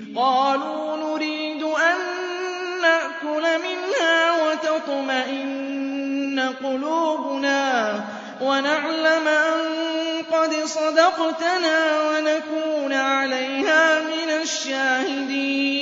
قَالُوا نُرِيدُ أَن نَّأْكُلَ مِنْهَا وَتَطْمَئِنَّ قُلُوبُنَا وَنَعْلَمَ أَن قَدْ صَدَقْتَنَا وَنَكُونَ عَلَيْهَا مِنَ الشَّاهِدِينَ